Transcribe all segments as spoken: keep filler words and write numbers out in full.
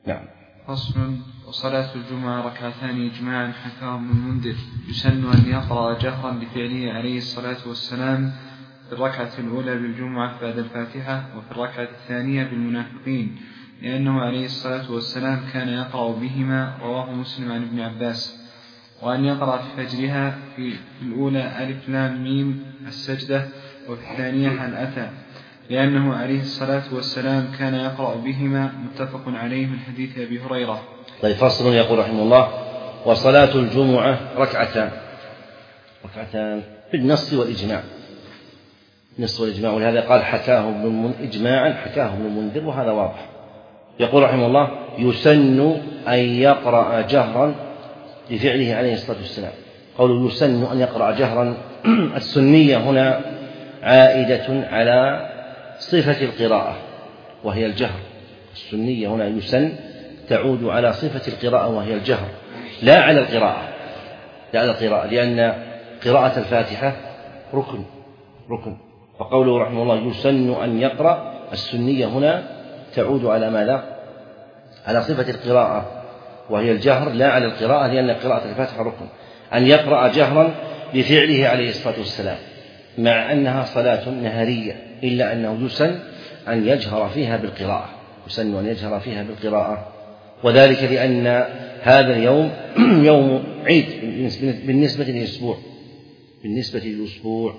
نعم. فصل. وصلاة الجمعة ركعتان إجماعا حكاه ابن المنذر يسن أن يقرأ جهرا لفعله عليه الصلاة والسلام في الركعة الأولى بالجمعة بعد الفاتحة وفي الركعة الثانية بالمنافقين لأنه عليه الصلاة والسلام كان يقرأ بهما رواه مسلم عن ابن عباس. وأن يقرأ في فجرها في الأولى ألف لام ميم السجدة وفي الثانية هل أتى لأنه عليه الصلاة والسلام كان يقرأ بهما متفق عليه من حديث أبي هريرة. طيب. فصل. يقول رحمه الله: وصلاة الجمعة ركعتان ركعتان بالنص والإجماع النص والإجماع ولهذا قال حكاه ابن المنذر إجماعا حكاه ابن المنذر وهذا واضح. يقول رحمه الله: يسن أن يقرأ جهرا لفعله عليه الصلاة والسلام. قوله يسن أن يقرأ جهرا السنية هنا عائدة على صفة القراءة وهي الجهر. السنية هنا يسن تعود على صفة القراءة وهي الجهر لا على القراءة لا على القراءة لأن قراءة الفاتحة ركن ركن فقوله رحمه الله يسن أن يقرأ السنية هنا تعود على ماذا؟ على صفة القراءة وهي الجهر لا على القراءة لأن قراءة الفاتحة ركن. أن يقرأ جهرا بفعله عليه الصلاة والسلام مع أنها صلاة نهارية إلا أنه يسن أن يجهر فيها بالقراءة يسن أن يجهر فيها بالقراءة وذلك لأن هذا اليوم يوم عيد بالنسبة للأسبوع بالنسبة للأسبوع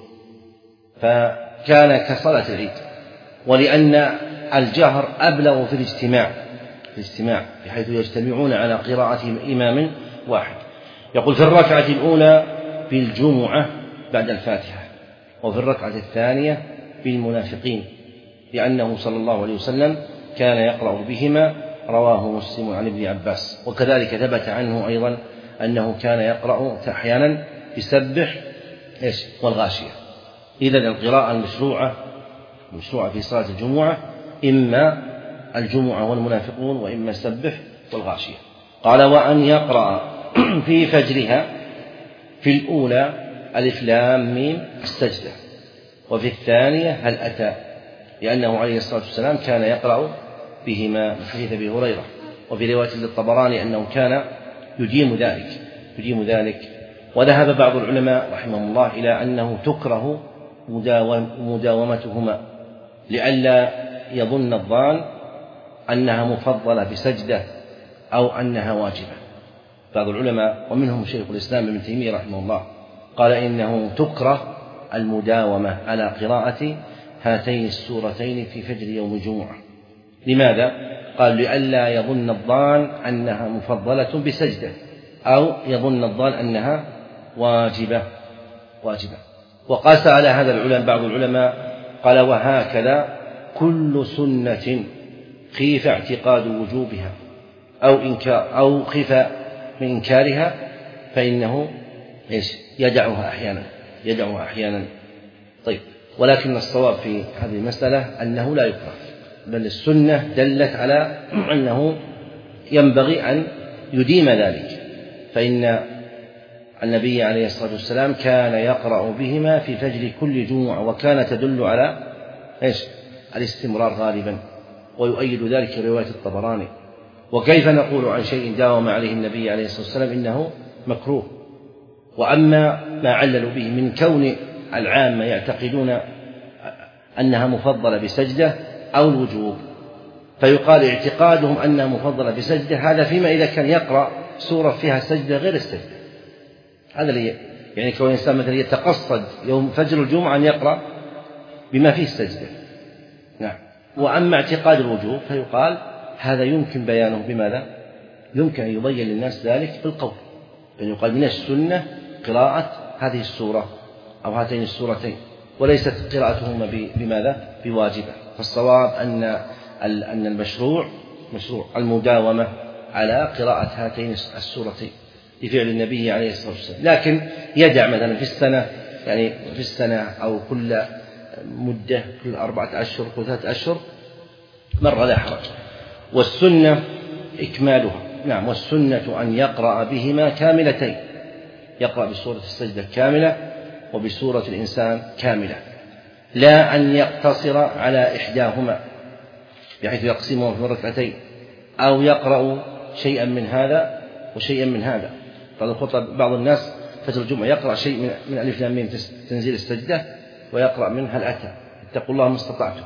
فكان كصلاة العيد ولأن الجهر أبلغ في الاجتماع في الاجتماع بحيث يجتمعون على قراءة إمام واحد. يقول في الركعة الأولى بالجمعة بعد الفاتحة وفي الركعة الثانية بالمنافقين لأنه صلى الله عليه وسلم كان يقرأ بهما رواه مسلم عن ابن عباس. وكذلك ثبت عنه أيضا أنه كان يقرأ أحيانا يسبح إيش والغاشية. إذن القراءة المشروعة المشروعة في صلاة الجمعة إما الجمعة والمنافقون وإما السبح والغاشية. قال وأن يقرأ في فجرها في الأولى ألف لام ميم السجدة وفي الثانية هل أتى لأنه عليه الصلاة والسلام كان يقرأ بهما من حديث أبي هريرة. وفي رواية للطبراني أنه كان يديم ذلك يديم ذلك وذهب بعض العلماء رحمهم الله إلى أنه تكره مداومتهما لئلا يظن الظان أنها مفضلة بسجدة أو أنها واجبة. بعض العلماء ومنهم شيخ الإسلام ابن تيمية رحمه الله قال إنه تكره المداومة على قراءة هاتين السورتين في فجر يوم الجمعة. لماذا؟ قال لئلا يظن الظان أنها مفضلة بسجدة أو يظن الظان أنها واجبة واجبة وقاس على هذا العلماء بعض العلماء قال وهكذا كل سنة خيف اعتقاد وجوبها أو إنكار أو خيف من إنكارها فإنه إيش يدعها أحيانا يدعها أحيانا. طيب. ولكن الصواب في هذه المسألة أنه لا يكره بل السنة دلت على أنه ينبغي أن يديم ذلك فإن النبي عليه الصلاة والسلام كان يقرأ بهما في فجر كل جمعة وكان تدل على إيش الاستمرار غالبا ويؤيد ذلك رواية الطبراني. وكيف نقول عن شيء داوم عليه النبي عليه الصلاة والسلام إنه مكروه. وأما ما عللوا به من كون العامة يعتقدون أنها مفضلة بسجدة أو الوجوب فيقال اعتقادهم أنها مفضلة بسجدة هذا فيما إذا كان يقرأ سورة فيها سجدة غير السجدة. هذا اللي يعني كون الإنسان مثلا يتقصد يوم فجر الجمعة أن يقرأ بما فيه السجدة. نعم. وأما اعتقاد الوجوب فيقال هذا يمكن بيانه بماذا؟ يمكن أن يبين للناس ذلك بالقول يعني يقال من السنة قراءة هذه السورة أو هاتين السورتين وليست قراءتهما بماذا؟ بواجبة. فالصواب أن أن المشروع مشروع المداومة على قراءة هاتين السورتين لفعل النبي عليه الصلاة والسلام. لكن يدع مثلا في السنة يعني في السنة أو كل مدة كل أربعة أشهر كل ثلاثة أشهر مرة لا حرج. والسنة إكمالها. نعم. والسنة أن يقرأ بهما كاملتين يقرأ بسورة السجدة كاملة وبسورة الإنسان كاملة لا أن يقتصر على إحداهما بحيث يقسمهم في ركعتين أو يقرأ شيئا من هذا وشيئا من هذا. بعض الخطب بعض الناس فجر الجمعة يقرأ شيء من, من ألف لام ميم تنزيل السجدة، ويقرأ من هل أتى اتقوا الله ما استطعتم،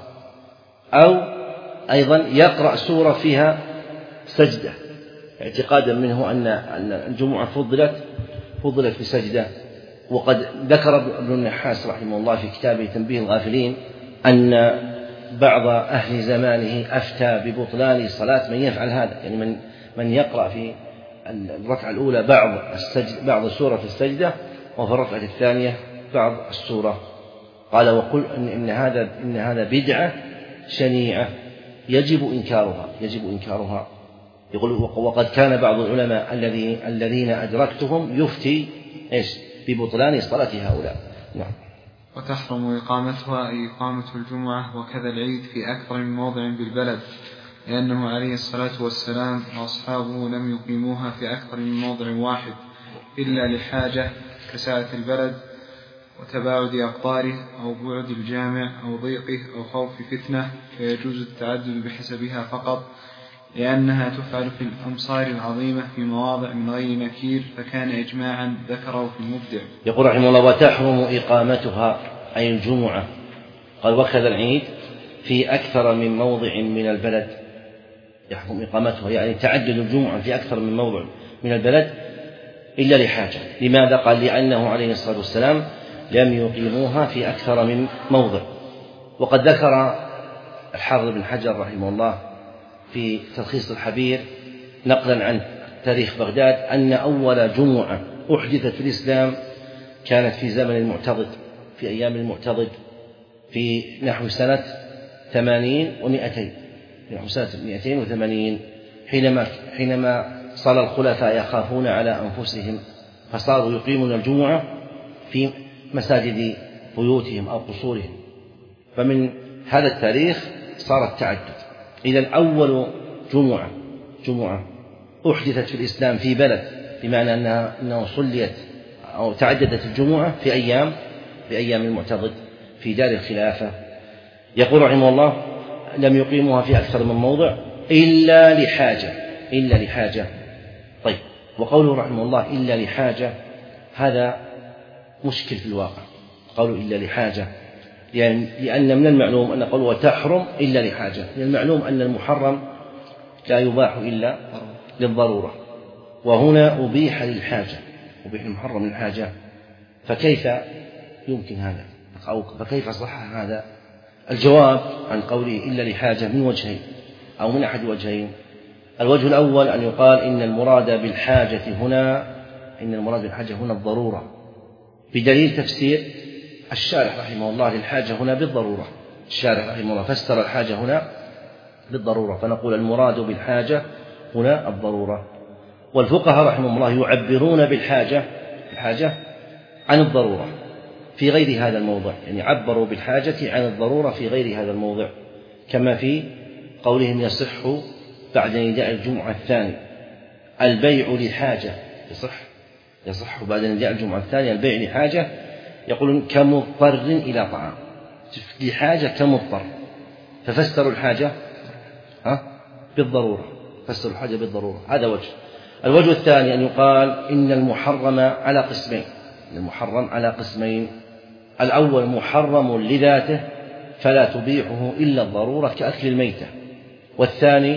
أو أيضا يقرأ سورة فيها سجدة اعتقادا منه أن الجمعة فضلت فضلت بسجدة. وقد ذكر ابن النحاس رحمه الله في كتابه تنبيه الغافلين أن بعض أهل زمانه أفتى ببطلان صلاة من يفعل هذا، يعني من من يقرأ في الركعة الأولى بعض السجد بعض السورة في السجدة، وفي الركعة الثانية بعض السورة. قال وقل إن, إن هذا إن هذا بدعة شنيعة يجب إنكارها يجب إنكارها يقول وقد كان بعض العلماء الذين الذين أدركتهم يفتي إيش ببطلان صلاة هؤلاء. نعم. وتحرم إقامتها أي إقامة الجمعة وكذا العيد في أكثر من موضع بالبلد، لأنه عليه الصلاة والسلام وأصحابه لم يقيموها في أكثر من موضع واحد إلا لحاجة كساعة البلد وتباعد أقطاره أو بعد الجامع أو ضيقه أو خوف فتنة، فيجوز التعدد بحسبها فقط، لأنها تفعل في الأمصار العظيمة في مواضع من غير نكير، فكان إجماعا ذكره في المبدع. يقول رحمه الله وتحرم إقامتها أي الجمعة، قال وكذا العيد في أكثر من موضع من البلد، يحرم إقامتها يعني تعدد الجمعة في أكثر من موضع من البلد إلا لحاجة. لماذا؟ قال لأنه عليه الصلاة والسلام لم يقيموها في أكثر من موضع. وقد ذكر الحافظ بن حجر رحمه الله في تلخيص الحبير نقلا عن تاريخ بغداد أن أول جمعة أحدثت في الإسلام كانت في زمن المعتضد، في أيام المعتضد، في نحو سنة ثمانين ومائتين في نحو سنة مائتين وثمانين، حينما حينما صار الخلفاء يخافون على أنفسهم فصاروا يقيمون الجمعة في مساجد بيوتهم أو قصورهم، فمن هذا التاريخ صار التعدد. إذن أول جمعة جمعة أحدثت في الإسلام في بلد، بمعنى أنها أنه صليت أو تعددت الجمعة في أيام في أيام المعتضد في دار الخلافة. يقول رحمه الله لم يقيموها في أكثر من موضع إلا لحاجة إلا لحاجة. طيب، وقوله رحمه الله إلا لحاجة هذا مشكل في الواقع، قوله إلا لحاجة، يعني لأن من المعلوم أن قوله وتحرم إلا لحاجة، من المعلوم أن المحرم لا يباح إلا للضرورة، وهنا أبيح للحاجة، أبيح المحرم للحاجة، فكيف يمكن هذا أو فكيف صح هذا؟ الجواب عن قوله إلا لحاجة من وجهين أو من أحد وجهين. الوجه الأول أن يقال إن المراد بالحاجة هنا إن المراد بالحاجة هنا الضرورة، بدليل تفسير الشارح رحمه الله للحاجة هنا بالضرورة. الشارح رحمه الله فسر الحاجة هنا بالضرورة، فنقول المراد بالحاجة هنا الضرورة. والفقهاء رحمهم الله يعبرون بالحاجة الحاجة عن الضرورة في غير هذا الموضع، يعني عبروا بالحاجة عن الضرورة في غير هذا الموضع، كما في قولهم يصح بعد نداء الجمعة الثاني البيع لحاجة، يصح يصح بعد نداء الجمعة الثانية البيع لحاجة، يقولون كمضطر إلى طعام، لحاجة كمضطر، ففسروا الحاجة ها بالضرورة، فسروا الحاجة بالضرورة. هذا وجه. الوجه الثاني أن يقال إن المحرم على قسمين المحرم على قسمين الأول محرم لذاته فلا تبيحه إلا الضرورة كأكل الميتة، والثاني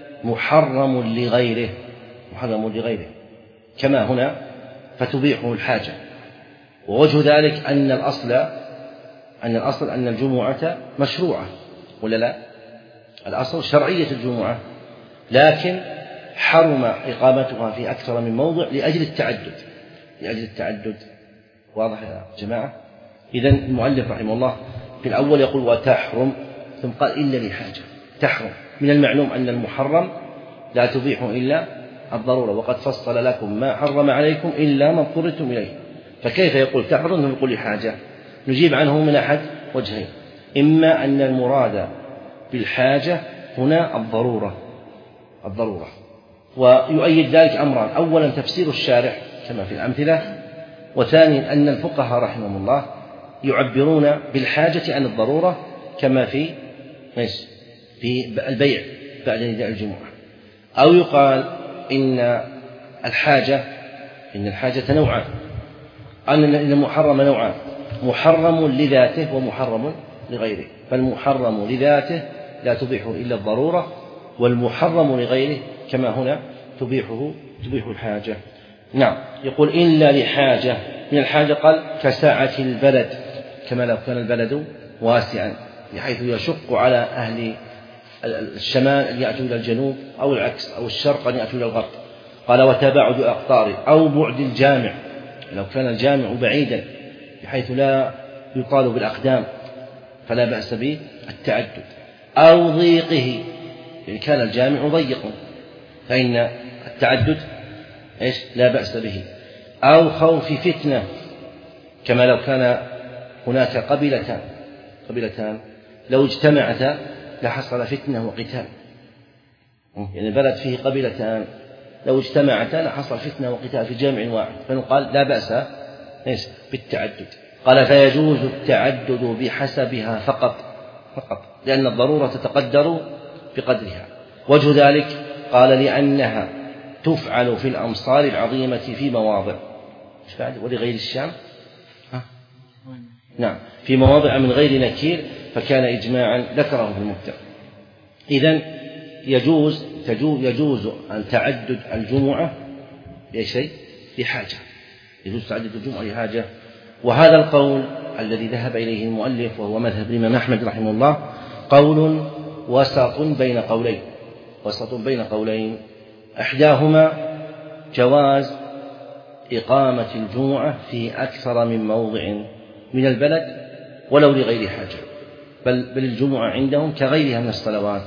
محرم لغيره محرم لغيره كما هنا فتبيحه الحاجة. ووجه ذلك أن الأصل أن الأصل أن الجمعة مشروعة ولا لا؟ الأصل شرعية الجمعة، لكن حرم إقامتها في أكثر من موضع لأجل التعدد لأجل التعدد واضح يا جماعة؟ إذن المؤلف رحمه الله في الأول يقول وتحرم، ثم قال إلا لحاجة. تحرم من المعلوم أن المحرم لا تبيح إلا الضرورة، وقد فصل لكم ما حرم عليكم إلا ما اضطررتم إليه، فكيف يقول تحرم ثم يقول لحاجة؟ نجيب عنه من أحد وجهين، إما أن المراد بالحاجة هنا الضرورة الضرورة ويؤيد ذلك أمران: أولا تفسير الشارح كما في الأمثلة، وثانيا أن الفقهاء رحمهم الله يعبرون بالحاجة عن الضرورة كما في في البيع بعد نداء الجمعة. أو يقال إن الحاجة إن الحاجة نوعان، أن المحرم نوعان: محرم لذاته ومحرم لغيره. فالمحرم لذاته لا تبيحه إلا الضرورة، والمحرم لغيره كما هنا تبيحه تبيح الحاجة. نعم. يقول إلا لحاجة. من الحاجة قال كسعة البلد، كما لو كان البلد واسعا بحيث يشق على أهل الشمال أن يأتوا إلى الجنوب، أو العكس، أو الشرق أن يأتوا إلى الغرب. قال وتباعد أقطاره، أو بعد الجامع، لو كان الجامع بعيدا بحيث لا يطال بالأقدام فلا بأس به التعدد، أو ضيقه، إن كان الجامع ضيق فإن التعدد إيش لا بأس به، أو خوف فتنة، كما لو كان هناك قبيلتان قبيلتان لو اجتمعتا لحصل فتنة وقتال، يعني البلد فيه قبيلتان لو اجتمعتا لحصل فتنة وقتال في جامع واحد، فنقال لا بأس إيش بالتعدد. قال فيجوز التعدد بحسبها فقط فقط لأن الضرورة تتقدر بقدرها. وجه ذلك قال لأنها تفعل في الأمصار العظيمة في مواضع، ولغير الشام ها؟ نعم في مواضع من غير نكير، فكان إجماعا ذكره في المبتدأ. إذن يجوز يجوز أن تعدد الجمعة بشيء لحاجة، يجوز تعدد الجمعة لحاجة. وهذا القول الذي ذهب إليه المؤلف وهو مذهب الإمام أحمد رحمه الله قول وسط بين قولين وسط بين قولين إحداهما جواز إقامة الجمعة في أكثر من موضع من البلد ولو لغير حاجة، بل, بل الجمعة عندهم كغيرها من الصلوات،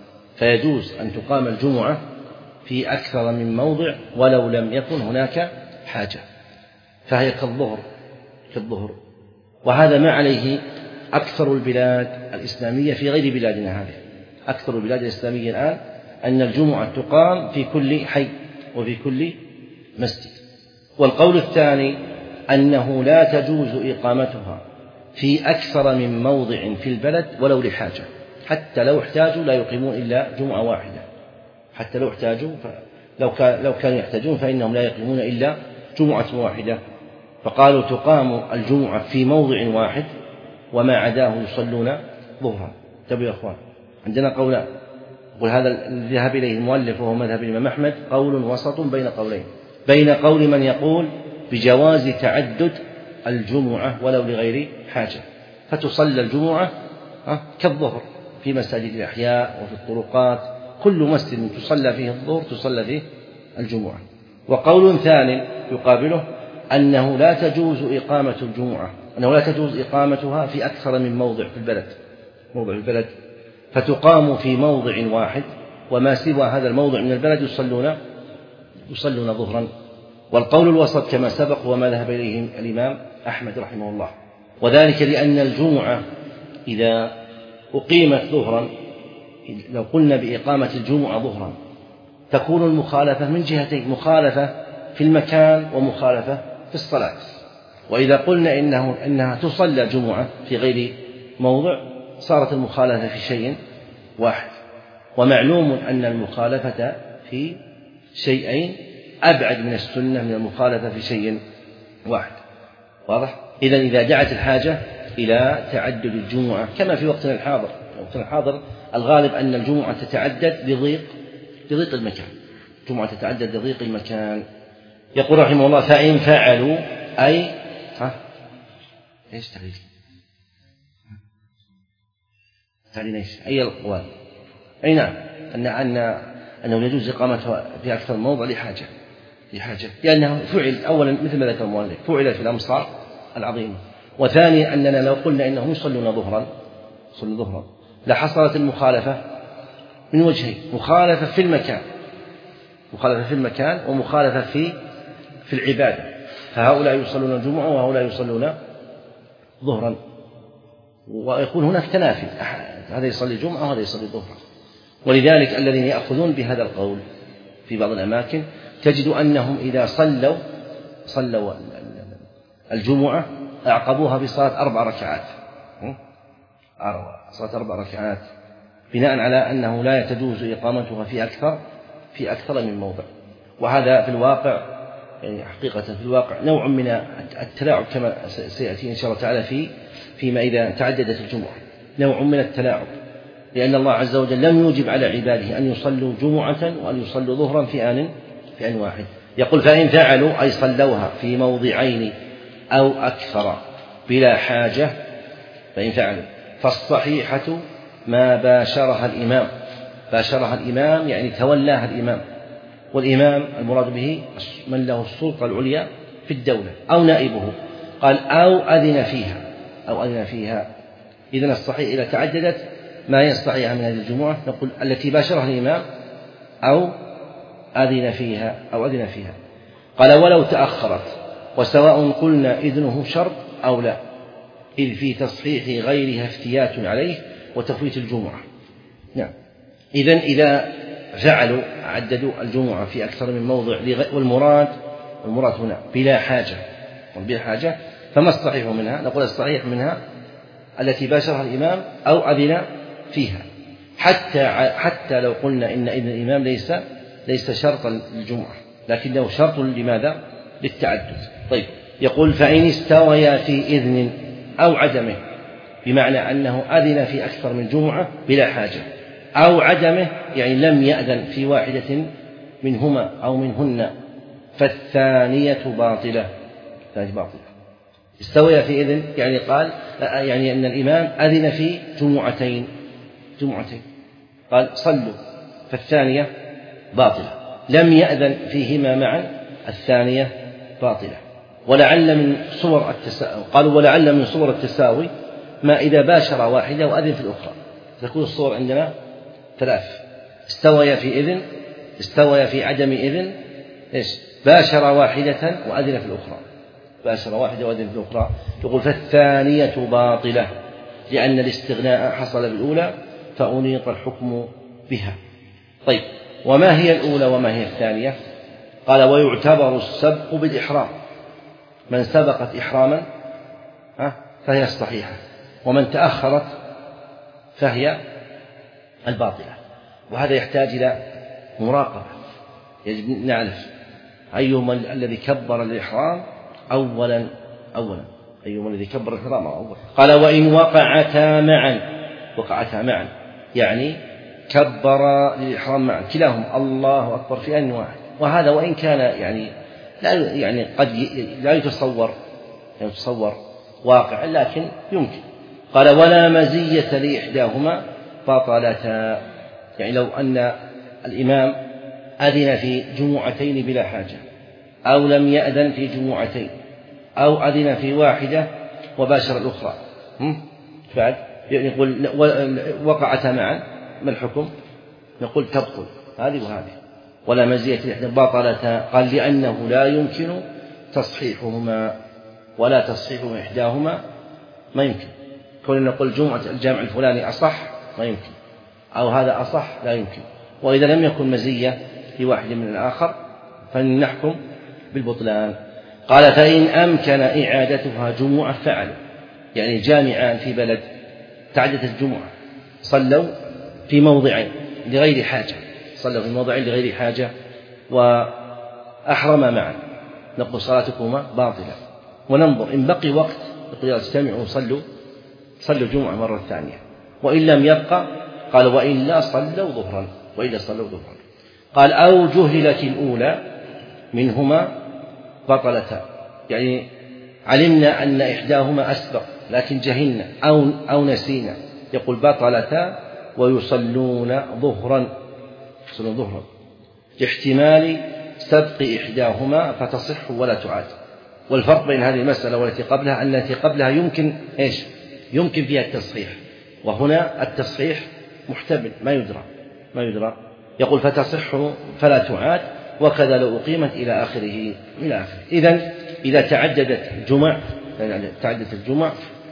فيجوز أن تقام الجمعة في أكثر من موضع ولو لم يكن هناك حاجة، فهي كالظهر كالظهر وهذا ما عليه أكثر البلاد الإسلامية في غير بلادنا هذه. أكثر البلاد الإسلامية الآن أن الجمعة تقام في كل حي وفي كل مسجد. والقول الثاني أنه لا تجوز إقامتها في أكثر من موضع في البلد ولو لحاجة، حتى لو احتاجوا لا يقيمون إلا جمعة واحدة، حتى لو احتاجوا لو كان لو كانوا يحتاجون فإنهم لا يقيمون إلا جمعة واحدة. فقالوا تقام الجمعة في موضع واحد وما عداه يصلون ظهرا. انتبهوا يا أخوان، عندنا قولان، وهذا الذي ذهب إليه المؤلف وهو مذهب الإمام أحمد قول وسط بين قولين، بين قول من يقول بجواز تعدد الجمعة ولو لغير حاجة، فتصلى الجمعة كالظهر في مساجد الأحياء وفي الطرقات، كل مسجد تصلى فيه الظهر تصلى فيه الجمعة. وقول ثاني يقابله أنه لا تجوز إقامة الجمعة أنه لا تجوز إقامتها في أكثر من موضع في البلد موضع البلد فتقام في موضع واحد وما سوى هذا الموضع من البلد يصلون يصلون ظهرا. والقول الوسط كما سبق وما ذهب إليه الإمام أحمد رحمه الله، وذلك لأن الجمعة إذا أقيمت ظهرا، لو قلنا بإقامة الجمعة ظهرا تكون المخالفة من جهتين، مخالفة في المكان ومخالفة في الصلاة. وإذا قلنا إنه إنها تصلى جمعة في غير موضع صارت المخالفة في شيء واحد، ومعلوم أن المخالفة في شيئين أبعد من السنة من المخالفة في شيء واحد. واضح؟ إذن إذا دعت الحاجة إلى تعدد الجمعة كما في وقتنا الحاضر، وقتنا الحاضر الغالب أن الجمعة تتعدد لضيق لضيق المكان، الجمعة تتعدد لضيق المكان. يقول رحمه الله فإن فعلوا أي ها إيش تعليل تعليل إيش أي الأقوال أي نعم أن أن أنه يجوز إقامتها في أكثر موضع لحاجة لحاجة لأنه فعل أولا مثل ما ذكر المؤلف فعل في الأمصار العظيمة، وثانيا أننا لو قلنا إنهم يصلون ظهرا يصلون ظهرا لحصلت المخالفة من وجهين، مخالفة في المكان مخالفة في المكان ومخالفة في في العبادة، فهؤلاء يصلون الجمعة وهؤلاء يصلون ظهرا، ويكون هناك تنافي، هذا يصلي الجمعة وهذا يصلي ظهرا. ولذلك الذين يأخذون بهذا القول في بعض الأماكن تجد أنهم إذا صلوا صلوا الجمعة أعقبوها بصلاة أربع ركعات صلاة أربع ركعات بناء على أنه لا تجوز إقامتها في أكثر في أكثر من موضع. وهذا في الواقع يعني حقيقة في الواقع نوع من التلاعب كما سيأتي إن شاء الله تعالى في فيما إذا تعددت الجمعة، نوع من التلاعب، لأن الله عز وجل لم يوجب على عباده أن يصلوا جمعة وأن يصلوا ظهرا في آن في آن واحد. يقول فإن فعلوا أي صلوها في موضعين أو أكثر بلا حاجة، فإن فعلوا فالصحيحة ما باشرها الإمام، باشرها الإمام يعني تولاها الإمام، والإمام المراد به من له السلطة العليا في الدولة أو نائبه. قال أو أذن فيها، أو أذن فيها. إذن الصحيح إذا تعددت ما يستطيعها من هذه الجمعة نقول التي باشرها الإمام أو أذن فيها أو أذن فيها. قال ولو تأخرت، وسواء قلنا إذنه شرط أو لا، إذ في تصحيح غيرها افتيات عليه وتفويت الجمعة. نعم. إذن إذا فعلوا عددوا الجمعة في أكثر من موضع، والمراد المراد هنا بلا حاجة، بلا حاجة، فما الصحيح منها؟ نقول الصحيح منها التي باشرها الإمام أو أذن فيها، حتى حتى لو قلنا إن إذن الإمام ليس ليس شرطا للجمعة، لكنه شرط لماذا؟ للتعدد. طيب، يقول فإن استويا في إذن أو عدمه، بمعنى أنه أذن في أكثر من جمعة بلا حاجة، أو عدمه يعني لم يأذن في واحدة منهما أو منهن، فالثانية باطلة. الثانية باطلة. استويا في إذن يعني قال يعني أن الإمام أذن في جمعتين جمعتين قال صلوا، فالثانية باطلة. لم يأذن فيهما معا، الثانية باطلة. ولعل من صور التساوي، قالوا ولعل من صور التساوي ما إذا باشر واحدة وأذن في الأخرى، تكون الصور عندنا ثلاث: استوى في إذن، استوى في عدم إذن، إيش؟ باشر واحدة وأذن في الأخرى، باشر واحدة وأذن في الأخرى. يقول فالثانية باطلة لأن الاستغناء حصل بالأولى فأنيط الحكم بها. طيب، وما هي الأولى وما هي الثانية؟ قال ويعتبر السبق بالإحرام، من سبقت إحراما فهي الصحيحة، ومن تأخرت فهي الباطلة. وهذا يحتاج إلى مراقبة، يجب نعرف أيهما الذي كبر الإحرام أولا أولا أيهما الذي كبر الإحرام أولا. قال وإن وقعتا معا، وقعتا معا يعني كبر للإحرام معا كلاهم الله أكبر في آن واحد. وهذا وإن كان يعني لا يعني قد لا يتصور لا يتصور واقع، لكن يمكن. قال ولا مزية لإحداهما بطلتا، يعني لو أن الإمام أذن في جمعتين بلا حاجة، أو لم يأذن في جمعتين، أو أذن في واحدة وباشر الأخرى، بعد يقول وقعتا معا، ما الحكم؟ نقول تبطل هذه وهذه. ولا مزية لإحدى بطلتا، قال لأنه لا يمكن تصحيحهما، ولا تصحيح إحداهما ما يمكن. كنا نقول جمعة الجامع الفلاني أصح ما يمكن، أو هذا أصح لا يمكن. وإذا لم يكن مزية لواحد من الآخر فنحكم بالبطلان. قال فإن أمكن إعادتها جمعة فعلوا، يعني جامعان في بلد تعدت الجمعة صلوا في موضعين لغير حاجة، صلوا في موضعين لغير حاجة وأحرما معا، نقول صلاتكما باطلة. وننظر إن بقي وقت نقول اجتمعوا صلوا صلوا جمعة مرة ثانية، وإن لم يبقى قال وإلا صلوا ظهرا، وإلا صلوا ظهرا. قال أو جهلت الأولى منهما بطلتا، يعني علمنا أن إحداهما أسبق لكن جهلنا أو أو نسينا، يقول بطلتا ويصلون ظهرا، يصلون ظهرا لاحتمال سبق إحداهما فتصح ولا تعاد. والفرق بين هذه المسألة والتي قبلها أن التي قبلها يمكن إيش؟ يمكن فيها التصحيح، وهنا التصحيح محتمل ما يدرى ما يدرى يقول فتصح فلا تعاد، وكذا لو أقيمت إلى آخره إلى آخره. إذن إذا تعددت الجمع يعني تعددت الجمع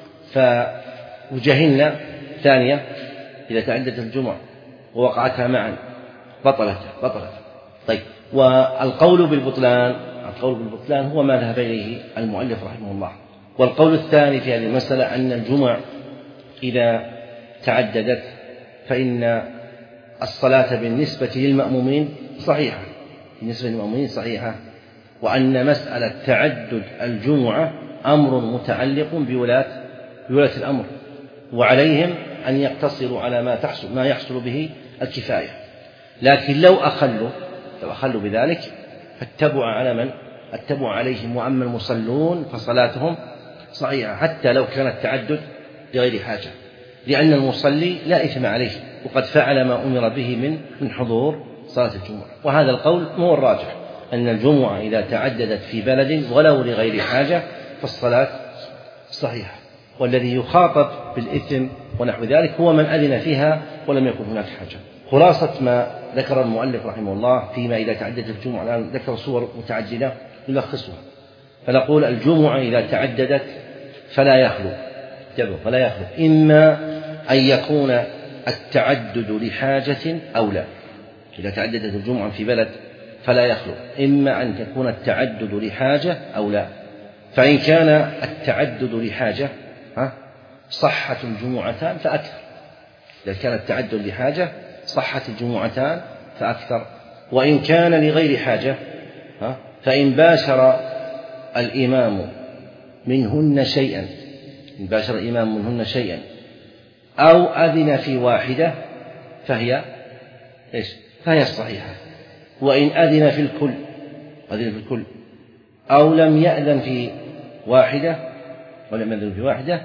فوجهلنا ثانية، إذا تعددت الجمع ووقعتها معا بطلت بطلت. طيب، والقول بالبطلان القول بالبطلان هو ما ذهب إليه المؤلف رحمه الله. والقول الثاني في هذه المسألة أن الجمع إذا تعددت فإن الصلاة بالنسبة للمأمومين صحيحة، بالنسبة للمأمومين صحيحة، وأن مسألة تعدد الجمعة أمر متعلق بولاة بولاة الأمر، وعليهم أن يقتصروا على ما تحصل ما يحصل به الكفاية. لكن لو أخلوا لو أخلوا بذلك فاتبعوا على من؟ اتبعوا عليهم. وأما المصلون فصلاتهم صحيحة حتى لو كان التعدد لغير حاجة، لأن المصلي لا إثم عليه وقد فعل ما أمر به من من حضور صلاة الجمعة. وهذا القول هو الراجح، أن الجمعة إذا تعددت في بلد ولو لغير حاجة فالصلاة صحيحة، والذي يخاطب بالإثم ونحو ذلك هو من أذن فيها ولم يكن هناك حاجة. خلاصة ما ذكر المؤلف رحمه الله فيما إذا تعددت الجمعة، الآن ذكر صور متعددة يلخصها، فنقول الجمعة إذا تعددت فلا يخلو فلا يخلو إما أن يكون التعدد لحاجة أو لا. إذا تعددت الجمعة في بلد فلا يخلو إما أن تكون التعدد لحاجة أو لا. فإن كان التعدد لحاجة صحت الجمعتان فأكثر، إذا كان التعدد لحاجة صحت الجمعتان فأكثر. وإن كان لغير حاجة فإن باشر الإمام منهن شيئا إن باشر الإمام منهن شيئا أو أذن في واحدة فهي إيش؟ فهي الصحيحة. وإن أذن في الكل أذن في الكل أو لم يأذن في واحدة ولم يأذن في واحدة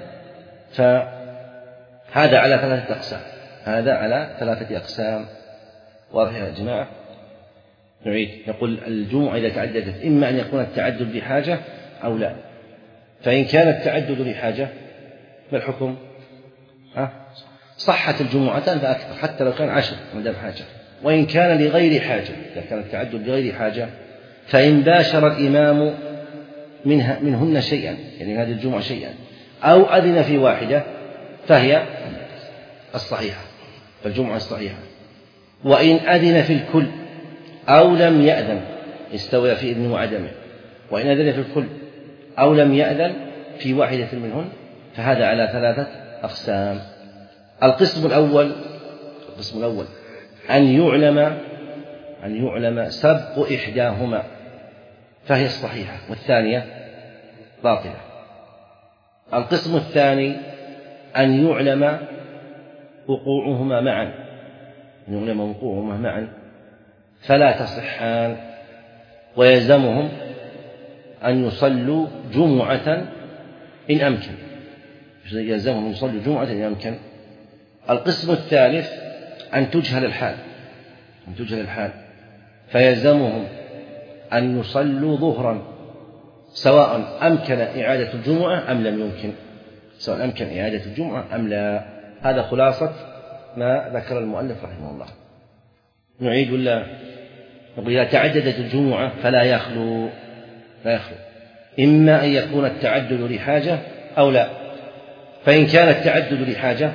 فهذا على ثلاثة أقسام هذا على ثلاثة أقسام. واضح يا جماعة؟ نعيد نقول الجمعة إذا تعددت إما أن يكون التعدد لحاجة أو لا. فإن كان التعدد لحاجة ما الحكم؟ ها؟ صحت الجمعتان فأكثر حتى لو كان عشر ما دام حاجة. وإن كان لغير حاجة إذا كان التعدد لغير حاجة فإن باشر الإمام منها منهن شيئا يعني هذه الجمعة شيئا أو أذن في واحدة فهي الصحيحة فالجمعة الصحيحة. وإن أذن في الكل أو لم يأذن استوى في إذن وعدمه وإن أذن في الكل أو لم يأذن في واحدة منهن فهذا على ثلاثة أقسام. القسم الأول القسم الأول أن يعلم أن يعلم سبق إحداهما فهي الصحيحة والثانية باطلة. القسم الثاني أن يعلم وقوعهما معا أن يعلم وقوعهما معا فلا تصحان ويلزمهم أن يصلوا جمعة إن أمكن يلزمهم أن يصلوا جمعة إن أمكن. القسم الثالث أن تجهل الحال أن تجهل الحال فيلزمهم أن يصلوا ظهرا سواء أمكن إعادة الجمعة أم لم يمكن سواء أمكن إعادة الجمعة أم لا. هذا خلاصة ما ذكر المؤلف رحمه الله. نعيد ولا نقول إذا تعددت الجمعة فلا يخلو لا يخلو إما أن يكون التعدد لحاجة أو لا. فإن كان التعدد لحاجة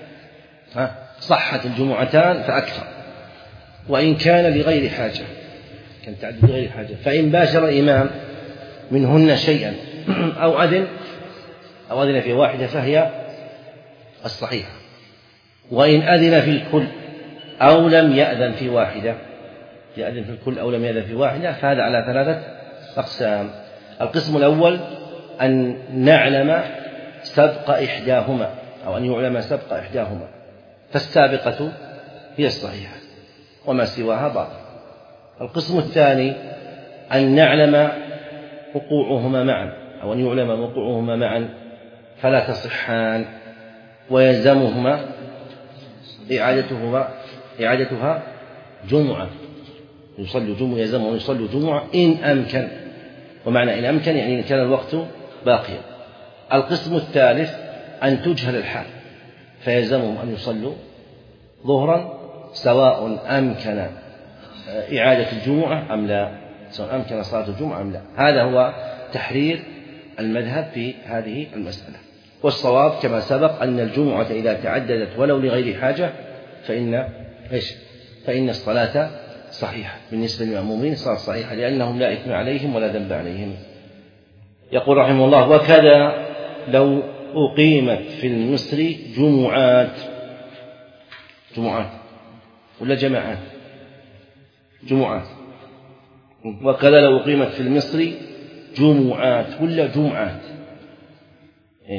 صحت الجمعتان فأكثر. وإن كان لغير حاجة كان التعدد لغير حاجة فإن باشر الإمام منهن شيئا أو أذن أو أذن في واحدة فهي الصحيحة. وإن أذن في الكل أو لم يأذن في واحدة يأذن في الكل أو لم يأذن في واحدة فهذا على ثلاثة أقسام. القسم الأول أن نعلم سبق إحداهما أو أن يعلم سبق إحداهما فالسابقة هي الصحيحة وما سواها باطل. القسم الثاني أن نعلم وقوعهما معا أو أن يعلم وقوعهما معا فلا تصحان ويلزمهما إعادتهما إعادتها جمعة يصلوا جمعة يلزمهم يصلوا جمعة إن أمكن. ومعنى إن أمكن يعني إن كان الوقت باقيا. القسم الثالث أن تجهل الحال فيلزمهم أن يصلوا ظهرا سواء أمكن إعادة الجمعة أم لا سواء أمكن صلاة الجمعة أم لا. هذا هو تحرير المذهب في هذه المسألة. والصواب كما سبق أن الجمعة إذا تعددت ولو لغير حاجة فإن إيش فإن الصلاة صحيحة بالنسبة للمأمومين الصلاة صحيحة لأنهم لا إثم عليهم ولا ذنب عليهم. يقول رحمه الله وكذا لو أقيمت في المصر جمعات جمعات ولا جماعات جمعات. وكذا لو أقيمت في المصري جمعات ولا جمعات، إيه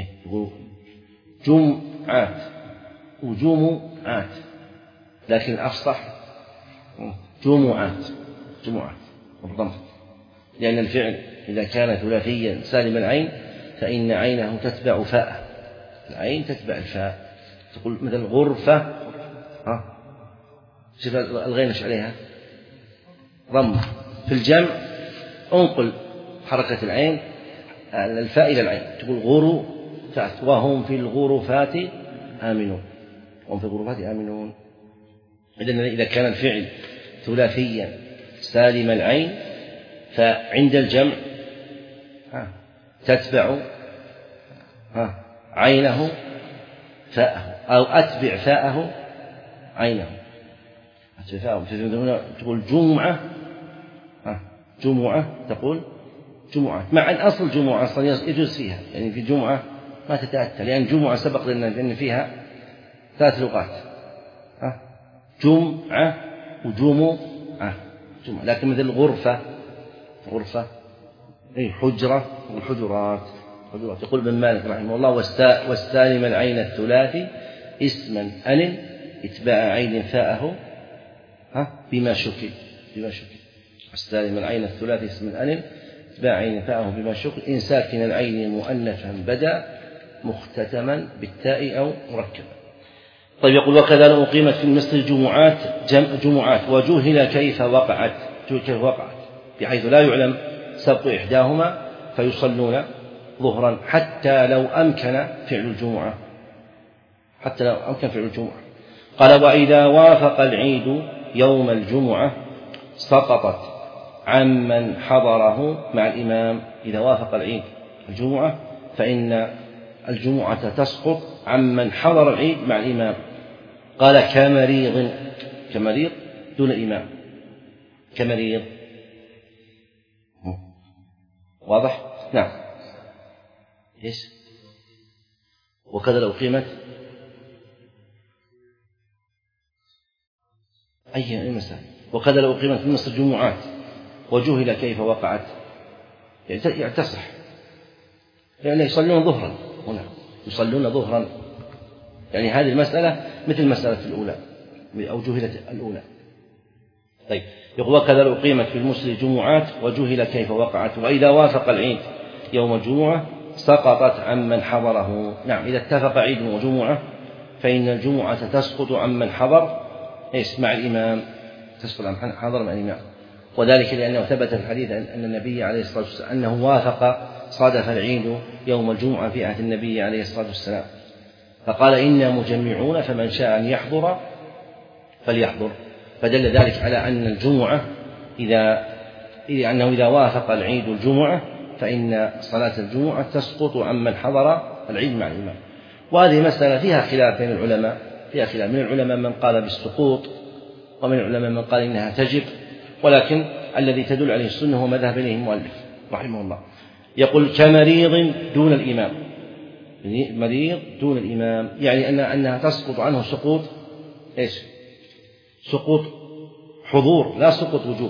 جمعات وجمعات، لكن الأفصح جمعات جمعات بالضم، لأن الفعل إذا كان ثلاثيا سالم العين فإن عينه تتبع فاء، العين تتبع الفاء. تقول مثل غرفة، ها شوف الغين ايش عليها ضم، في الجمع انقل حركة العين الفاء إلى العين، تقول غرفات، وهم في الغرفات آمنون، وهم في الغرفات آمنون. إذن إذا كان الفعل ثلاثيا سالم العين فعند الجمع ها تتبع ها عينه فاءه، أو أتبع فاءه عينه، أتبع فاءه. تقول جمعة، ها جمعة تقول جمعة، مع أن أصل جمعة أصلا يجوز فيها، يعني في جمعة ما تتأتى، لأن جمعة سبق لنا أن فيها ثلاث لغات، ها جمعة وجمعة جمعة. لكن مثل غرفة غرفة أي حجرة والحجرات حجرات. يقول ابن مالك رحمه الله واستالم العين الثلاثي اسما أن اتباع عين فاءه ها بما شكل بما شكل واستالم العين الثلاثي اسما أن اتباع عين فاءه بما شكل، إن ساكن العين مؤنثا بدا مختتما بالتاء أو مركبا. طيب يقول وكذا لو أقيمت في المصري جمعات جمع جمعات وجهل كيف وقعت كيف وقعت بحيث لا يعلم سبق إحداهما فيصلون ظهرا حتى لو أمكن فعل الجمعة حتى لو أمكن فعل الجمعة. قال وإذا وافق العيد يوم الجمعة سقطت عمن حضره مع الإمام. إذا وافق العيد الجمعة فإن الجمعة تسقط عمن حضر العيد مع الإمام. قال كمريض كمريض دون الإمام كمريض واضح؟ نعم. إيش؟ وكذا لو قيمت أي مسألة. وكذا لو قيمت في مصر جمعات وجهل كيف وقعت يعني تصح، يعني يصلون ظهرا هنا يصلون ظهرا، يعني هذه المسألة مثل المسألة الأولى أو جهلت الأولى. طيب يقول وكذا لو قيمت في المصر جمعات وجهل كيف وقعت وإذا وافق العيد يوم الجمعة سقطت عمن حضره. نعم إذا اتفق عيد وجمعة فإن الجمعة تسقط عمن حضر إيش مع الإمام، تسقط عمن حضر مع الإمام، وذلك لأنه ثبت في الحديث أن النبي عليه الصلاة والسلام أنه وافق صادف العيد يوم الجمعة في عهد النبي عليه الصلاة والسلام فقال إنا مجمعون فمن شاء أن يحضر فليحضر، فدل ذلك على أن الجمعة إذا أنه إذا وافق العيد الجمعة فإن صلاة الجمعة تسقط عمن حضر العيد مع الإمام. وهذه مسألة فيها خلاف بين العلماء فيها خلاف من العلماء من قال بالسقوط ومن العلماء من قال إنها تجب، ولكن الذي تدل عليه السنة هو مذهب إليه المؤلف رحمه الله. يقول كمريض دون الإمام، مريض دون الإمام يعني أن أنها تسقط عنه سقوط إيش؟ سقوط حضور لا سقوط وجوب،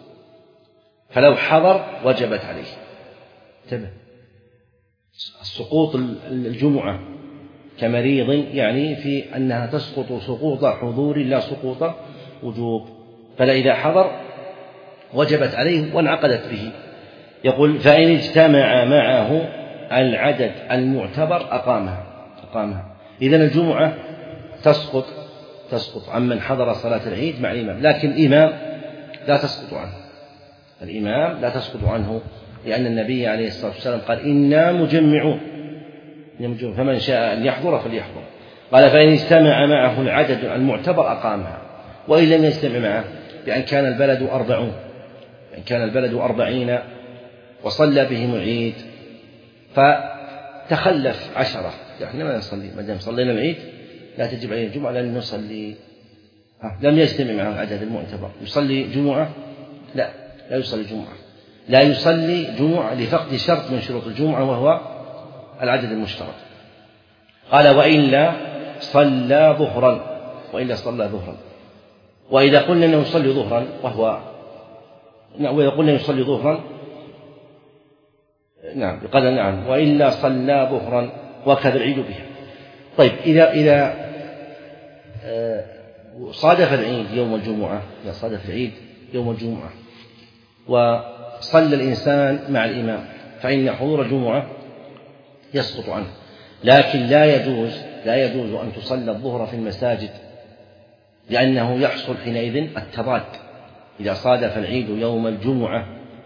فلو حضر وجبت عليه. انتبه، السقوط الجمعة كمريض يعني في أنها تسقط سقوط حضور لا سقوط وجوب، فلا إذا حضر وجبت عليه وانعقدت به. يقول فإن اجتمع معه العدد المعتبر أقامها أقامها. إذن الجمعة تسقط تسقط عمن حضر صلاة العيد مع الإمام، لكن الإمام لا تسقط عنه الإمام لا تسقط عنه لأن النبي عليه الصلاة والسلام قال إنا مجمعون فمن شاء أن يحضر فليحضر. قال فإن اجتمع معه العدد المعتبر أقامها، وإن لم يجتمع معه بأن كان البلد أربعون بأن كان البلد أربعين وصلى بهم العيد فتخلف عشرة يعني ما نصلي ما دام صلينا العيد لا تجب عليه الجمعة لأن نصلي لم يجتمع معه العدد المعتبر يصلي جمعة لا لا يصلي جمعة لا يصلي جمعة لفقد شرط من شروط الجمعة وهو العدد المشترك. قال وإلا صلى ظهرا وإلا صلى ظهرا وإذا قلنا أنه يصلي ظهرا وهو وإذا قلنا يصلي ظهرا نعم بقدر نعم وإلا صلى ظهرا وكذا العيد بها. طيب إذا إذا صادف العيد يوم الجمعة إذا صادف العيد يوم الجمعة وصلى الإنسان مع الإمام فإن حضور الجمعة يسقط عنه، لكن لا يجوز لا يجوز أن تصلى الظهر في المساجد، لأنه يحصل حينئذ التضاد. إذا صادف العيد يوم الجمعة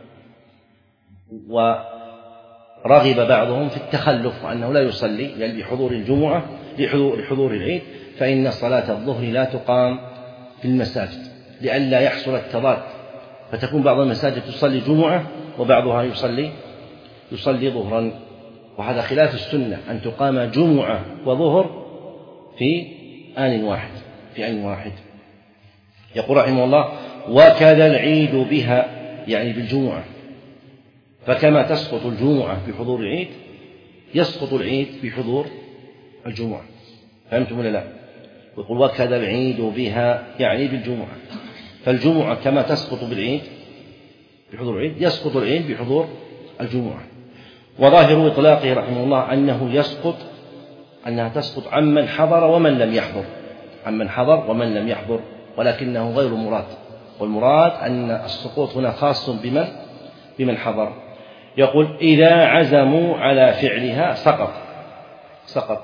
ورغب بعضهم في التخلف وأنه لا يصلي يعني بحضور الجمعة لحضور العيد، فإن صلاة الظهر لا تقام في المساجد لئلا يحصل التضاد، فتكون بعض المساجد تصلي جمعة وبعضها يصلي يصلي ظهرا، وهذا خلاف السنة أن تقام جمعة وظهر في آن واحد في آن واحد. يقول رحمه الله: وكذا العيد بها يعني بالجمعة، فكما تسقط الجمعة بحضور العيد يسقط العيد بحضور الجمعة. فهمتم ولا لا؟ يقول وكذا العيد بها يعني بالجمعة، فالجمعة كما تسقط بالعيد بحضور العيد يسقط العيد بحضور الجمعة. وظاهر إطلاقه رحمه الله أنه يسقط أنها تسقط عمن حضر ومن لم يحضر عمن حضر ومن لم يحضر ولكنه غير مراد، والمراد أن السقوط هنا خاص بمن بمن حضر. يقول: إذا عزموا على فعلها سقط سقط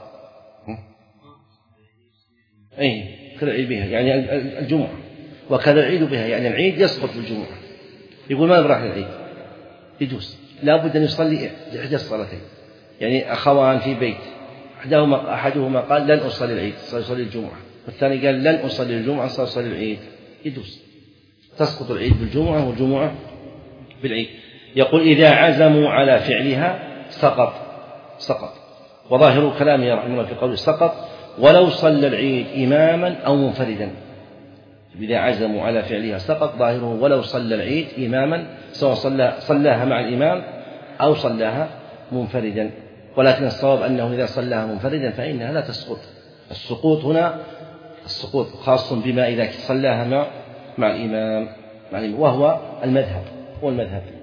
أي كذا العيد بها يعني الجمعة، وكذا العيد بها يعني العيد يسقط بالجمعة. يقول: ما نبرح للعيد يجوز، لا بد أن يصلي إحدى الصلاتين، يعني أخوان في بيت أحدهما أحدهما قال لن أصلي العيد سأصلي الجمعة، والثاني قال لن أصلي الجمعة سأصلي العيد، يجوز، تسقط العيد بالجمعة والجمعة بالعيد. يقول: إذا عزموا على فعلها سقط سقط وظاهر كلامه رحمه الله في قول سقط ولو صلى العيد إماما أو منفردا. إذا عزموا على فعلها سقط ظاهره ولو صلى العيد إماما، سواء صلى صلاها مع الإمام أو صلاها منفردا، ولكن الصواب أنه إذا صلاها منفردا فإنها لا تسقط. السقوط هنا السقوط خاص بما إذا صلاها مع مع الإمام مع الإمام وهو المذهب هو المذهب